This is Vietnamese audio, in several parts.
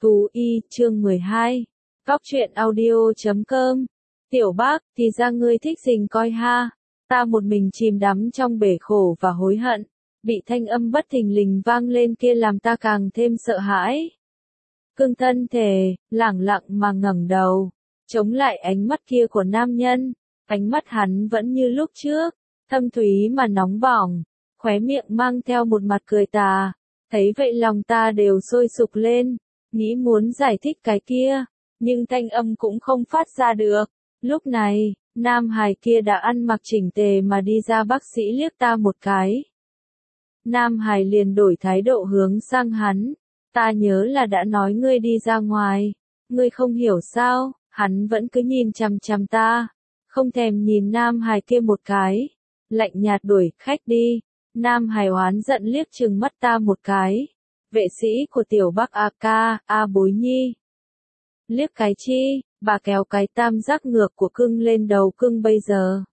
Tú Y, chương 12. Cóc truyện audio.com. Tiểu Bác, thì ra ngươi thích rình coi ha. Ta một mình chìm đắm trong bể khổ và hối hận. Bị thanh âm bất thình lình vang lên kia làm ta càng thêm sợ hãi. Cương thân thể, lẳng lặng mà ngẩng đầu, chống lại ánh mắt kia của nam nhân. Ánh mắt hắn vẫn như lúc trước, thâm thúy mà nóng bỏng, khóe miệng mang theo một mặt cười tà. Thấy vậy lòng ta đều sôi sục lên, nghĩ muốn giải thích cái kia, nhưng thanh âm cũng không phát ra được. Lúc này, nam hài kia đã ăn mặc chỉnh tề mà đi ra, bác sĩ liếc ta một cái. Nam hài liền đổi thái độ hướng sang hắn. Ta nhớ là đã nói ngươi đi ra ngoài, ngươi không hiểu sao? Hắn vẫn cứ nhìn chằm chằm ta, không thèm nhìn nam hài kia một cái, lạnh nhạt đuổi khách đi. Nam hài oán giận liếc trừng mắt ta một cái. Vệ sĩ của tiểu Bắc A ca, A Bối Nhi. Liếc cái chi, bà kéo cái tam giác ngược của cưng lên đầu cưng bây giờ.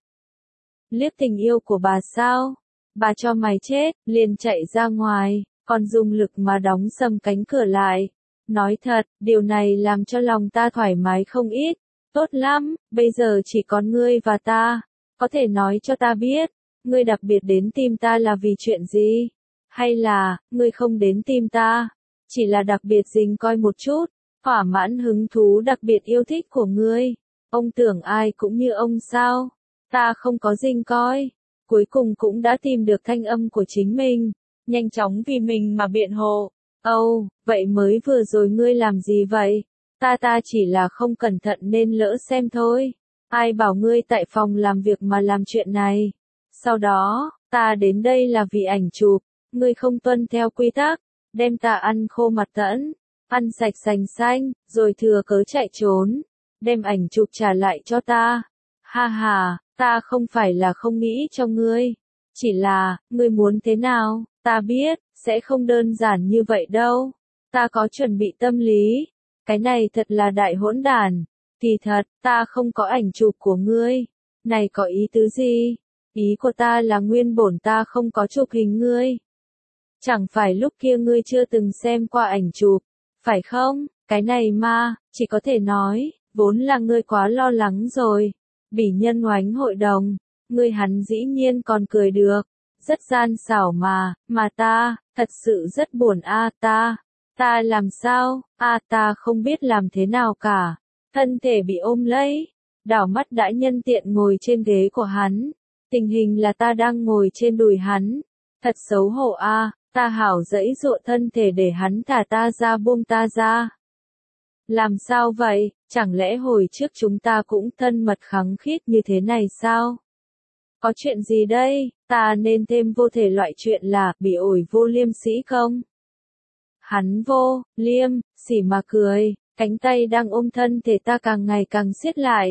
Liếc tình yêu của bà sao? Bà cho mày chết, liền chạy ra ngoài, còn dùng lực mà đóng sầm cánh cửa lại. Nói thật, điều này làm cho lòng ta thoải mái không ít. Tốt lắm, bây giờ chỉ còn ngươi và ta. Có thể nói cho ta biết, ngươi đặc biệt đến tìm ta là vì chuyện gì? Hay là, ngươi không đến tìm ta, chỉ là đặc biệt rình coi một chút, thỏa mãn hứng thú đặc biệt yêu thích của ngươi? Ông tưởng ai cũng như ông sao? Ta không có rình coi. Cuối cùng cũng đã tìm được thanh âm của chính mình, nhanh chóng vì mình mà biện hộ. Âu, vậy mới vừa rồi ngươi làm gì vậy? Ta chỉ là không cẩn thận nên lỡ xem thôi. Ai bảo ngươi tại phòng làm việc mà làm chuyện này? Sau đó, ta đến đây là vì ảnh chụp, ngươi không tuân theo quy tắc, đem ta ăn khô mặt tẫn, ăn sạch sành xanh, rồi thừa cớ chạy trốn, đem ảnh chụp trả lại cho ta. Ha ha, ta không phải là không nghĩ cho ngươi, chỉ là, ngươi muốn thế nào, ta biết, sẽ không đơn giản như vậy đâu. Ta có chuẩn bị tâm lý, cái này thật là đại hỗn đản. Kỳ thật, ta không có ảnh chụp của ngươi, này có ý tứ gì? Ý của ta là nguyên bổn ta không có chụp hình ngươi. Chẳng phải lúc kia ngươi chưa từng xem qua ảnh chụp, phải không? Cái này mà, chỉ có thể nói, vốn là ngươi quá lo lắng rồi. Bỉ nhân oánh hội đồng, ngươi hắn dĩ nhiên còn cười được. Rất gian xảo mà ta, thật sự rất buồn a. Ta làm sao? Ta không biết làm thế nào cả. Thân thể bị ôm lấy, đảo mắt đã nhân tiện ngồi trên ghế của hắn. Tình hình là ta đang ngồi trên đùi hắn. Thật xấu hổ a. Ta hảo dẫy dụa thân thể để hắn thả ta ra, buông ta ra. Làm sao vậy? Chẳng lẽ hồi trước chúng ta cũng thân mật khăng khít như thế này sao? Có chuyện gì đây? Ta nên thêm vô thể loại chuyện là bị ổi vô liêm sĩ không? Hắn vô liêm sỉ mà cười, cánh tay đang ôm thân thể ta càng ngày càng siết lại.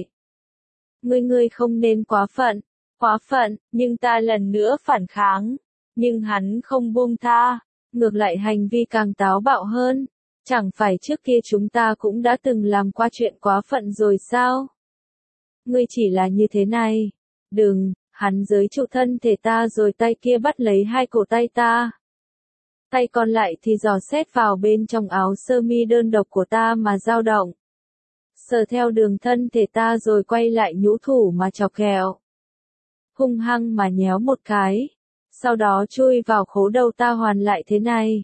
Ngươi không nên quá phận, nhưng ta lần nữa phản kháng, nhưng hắn không buông tha, ngược lại hành vi càng táo bạo hơn. Chẳng phải trước kia chúng ta cũng đã từng làm qua chuyện quá phận rồi sao? Ngươi chỉ là như thế này. Đừng, hắn giới trụ thân thể ta rồi tay kia bắt lấy hai cổ tay ta. Tay còn lại thì dò xét vào bên trong áo sơ mi đơn độc của ta mà dao động. Sờ theo đường thân thể ta rồi quay lại nhũ thủ mà chọc ghẹo. Hung hăng mà nhéo một cái. Sau đó chui vào khố đầu ta hoàn lại thế này.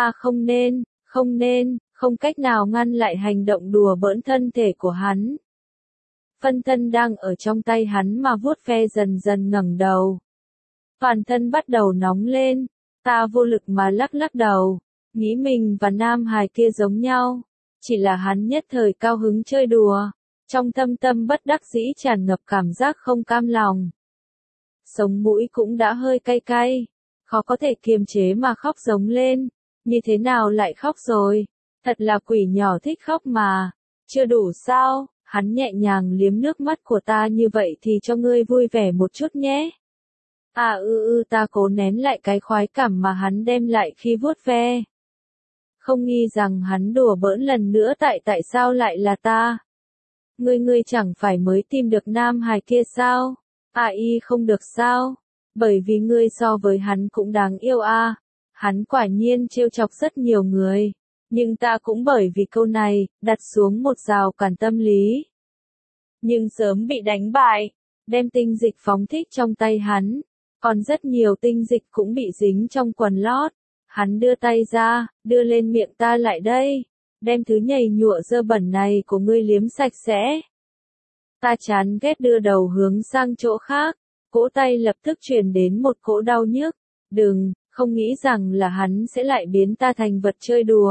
Không cách nào ngăn lại hành động đùa bỡn thân thể của hắn. Phân thân đang ở trong tay hắn mà vuốt ve dần dần ngẩng đầu. Toàn thân bắt đầu nóng lên. Ta vô lực mà lắc đầu, nghĩ mình và nam hài kia giống nhau. Chỉ là hắn nhất thời cao hứng chơi đùa, trong thâm tâm bất đắc dĩ tràn ngập cảm giác không cam lòng. Sống mũi cũng đã hơi cay cay, khó có thể kiềm chế mà khóc giống lên. Như thế nào lại khóc rồi? Thật là quỷ nhỏ thích khóc mà. Chưa đủ sao? Hắn nhẹ nhàng liếm nước mắt của ta, như vậy thì cho ngươi vui vẻ một chút nhé. Ta cố nén lại cái khoái cảm mà hắn đem lại khi vuốt ve. Không nghi rằng hắn đùa bỡn lần nữa, tại sao lại là ta? Ngươi chẳng phải mới tìm được nam hài kia sao? Không được sao? Bởi vì ngươi so với hắn cũng đáng yêu a. Hắn quả nhiên trêu chọc rất nhiều người. Nhưng ta cũng bởi vì câu này, đặt xuống một rào cản tâm lý. Nhưng sớm bị đánh bại, đem tinh dịch phóng thích trong tay hắn. Còn rất nhiều tinh dịch cũng bị dính trong quần lót. Hắn đưa tay ra, đưa lên miệng ta lại đây. Đem thứ nhầy nhụa dơ bẩn này của ngươi liếm sạch sẽ. Ta chán ghét đưa đầu hướng sang chỗ khác. Cỗ tay lập tức truyền đến một cỗ đau nhức. Đừng, không nghĩ rằng là hắn sẽ lại biến ta thành vật chơi đùa.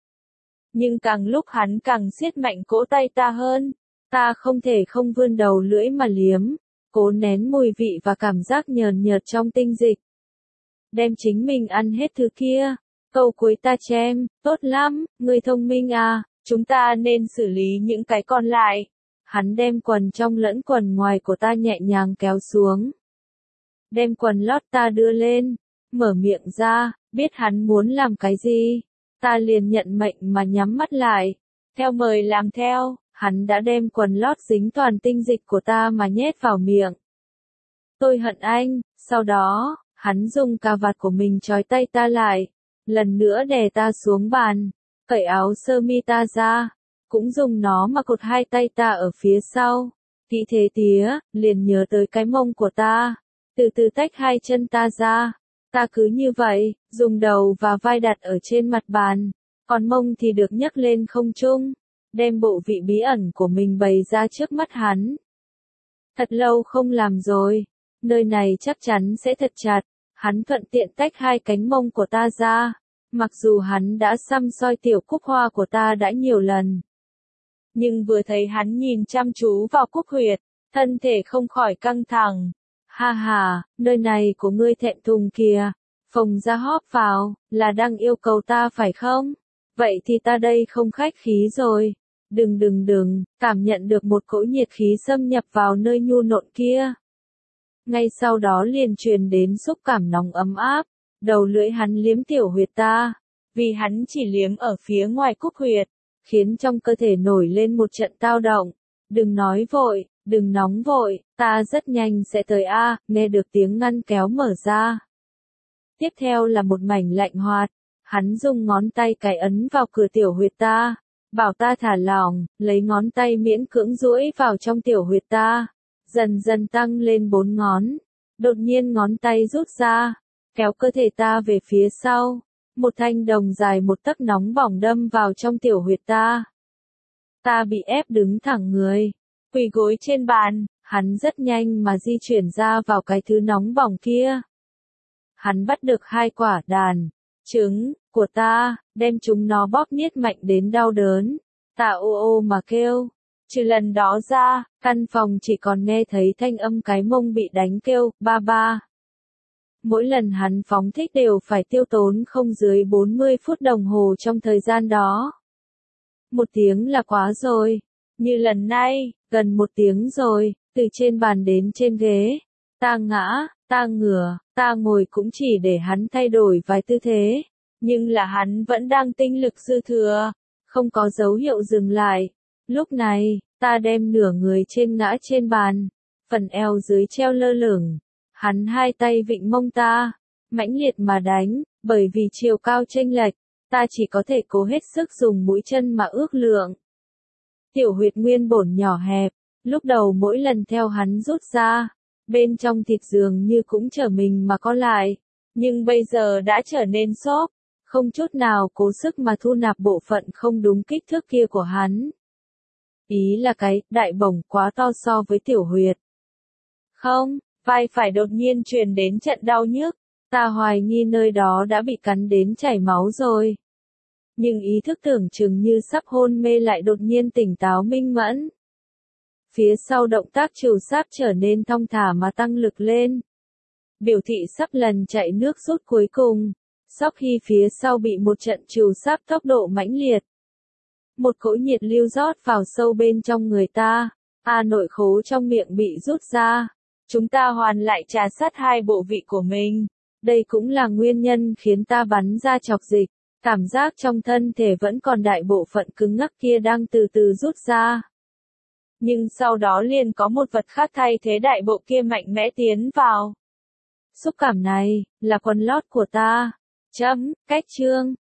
Nhưng càng lúc hắn càng siết mạnh cỗ tay ta hơn. Ta không thể không vươn đầu lưỡi mà liếm. Cố nén mùi vị và cảm giác nhờn nhợt trong tinh dịch. Đem chính mình ăn hết thứ kia. Câu cuối ta chém, tốt lắm, ngươi thông minh à, chúng ta nên xử lý những cái còn lại. Hắn đem quần trong lẫn quần ngoài của ta nhẹ nhàng kéo xuống. Đem quần lót ta đưa lên, mở miệng ra, biết hắn muốn làm cái gì. Ta liền nhận mệnh mà nhắm mắt lại. Theo mời làm theo, hắn đã đem quần lót dính toàn tinh dịch của ta mà nhét vào miệng. Tôi hận anh, sau đó, hắn dùng cà vạt của mình trói tay ta lại. Lần nữa đè ta xuống bàn, cởi áo sơ mi ta ra, cũng dùng nó mà cột hai tay ta ở phía sau. Thị thế tía, liền nhớ tới cái mông của ta, từ từ tách hai chân ta ra. Ta cứ như vậy, dùng đầu và vai đặt ở trên mặt bàn, còn mông thì được nhấc lên không trung, đem bộ vị bí ẩn của mình bày ra trước mắt hắn. Thật lâu không làm rồi, nơi này chắc chắn sẽ thật chặt. Hắn thuận tiện tách hai cánh mông của ta ra, mặc dù hắn đã xăm soi tiểu cúc hoa của ta đã nhiều lần. Nhưng vừa thấy hắn nhìn chăm chú vào cúc huyệt, thân thể không khỏi căng thẳng. Ha ha, nơi này của ngươi thẹn thùng kìa, phồng ra hóp vào, là đang yêu cầu ta phải không? Vậy thì ta đây không khách khí rồi. Đừng, cảm nhận được một cỗ nhiệt khí xâm nhập vào nơi nhu nộn kia. Ngay sau đó liền truyền đến xúc cảm nóng ấm áp, đầu lưỡi hắn liếm tiểu huyệt ta, vì hắn chỉ liếm ở phía ngoài cúc huyệt, khiến trong cơ thể nổi lên một trận tao động. Đừng nói vội, đừng nóng vội, ta rất nhanh sẽ tới a. Nghe được tiếng ngăn kéo mở ra. Tiếp theo là một mảnh lạnh hoạt, hắn dùng ngón tay cái ấn vào cửa tiểu huyệt ta, bảo ta thả lỏng, lấy ngón tay miễn cưỡng duỗi vào trong tiểu huyệt ta. Dần dần tăng lên 4 ngón. Đột nhiên ngón tay rút ra, kéo cơ thể ta về phía sau. Một thanh đồng dài 1 tấc nóng bỏng đâm vào trong tiểu huyệt ta. Ta bị ép đứng thẳng người, quỳ gối trên bàn, hắn rất nhanh mà di chuyển ra vào cái thứ nóng bỏng kia. Hắn bắt được 2 quả đàn, trứng, của ta, đem chúng nó bóp niết mạnh đến đau đớn. Ta ô ô mà kêu. Trừ lần đó ra, căn phòng chỉ còn nghe thấy thanh âm cái mông bị đánh kêu, ba ba. Mỗi lần hắn phóng thích đều phải tiêu tốn không dưới 40 phút đồng hồ trong thời gian đó. 1 tiếng là quá rồi. Như lần này, gần 1 tiếng rồi, từ trên bàn đến trên ghế. Ta ngã, ta ngửa, ta ngồi cũng chỉ để hắn thay đổi vài tư thế. Nhưng là hắn vẫn đang tinh lực dư thừa, không có dấu hiệu dừng lại. Lúc này, ta đem nửa người trên ngã trên bàn, phần eo dưới treo lơ lửng. Hắn 2 tay vịn mông ta, mãnh liệt mà đánh, bởi vì chiều cao chênh lệch, ta chỉ có thể cố hết sức dùng mũi chân mà ước lượng. Tiểu huyệt nguyên bổn nhỏ hẹp, lúc đầu mỗi lần theo hắn rút ra, bên trong thịt dường như cũng trở mình mà có lại, nhưng bây giờ đã trở nên xốp, không chút nào cố sức mà thu nạp bộ phận không đúng kích thước kia của hắn. Ý là cái đại bổng quá to so với tiểu huyệt. Không, vai phải đột nhiên truyền đến trận đau nhức, ta hoài nghi nơi đó đã bị cắn đến chảy máu rồi. Nhưng ý thức tưởng chừng như sắp hôn mê lại đột nhiên tỉnh táo minh mẫn. Phía sau động tác trừ sáp trở nên thong thả mà tăng lực lên. Biểu thị sắp lần chạy nước rút cuối cùng. Sau khi phía sau bị một trận trừ sáp tốc độ mãnh liệt. Một cỗ nhiệt lưu rót vào sâu bên trong người ta. Nội khố trong miệng bị rút ra. Chúng ta hoàn lại trà sát 2 bộ vị của mình. Đây cũng là nguyên nhân khiến ta bắn ra chọc dịch. Cảm giác trong thân thể vẫn còn đại bộ phận cứng ngắc kia đang từ từ rút ra. Nhưng sau đó liền có một vật khác thay thế đại bộ kia mạnh mẽ tiến vào. Xúc cảm này, là quần lót của ta. Cách chương.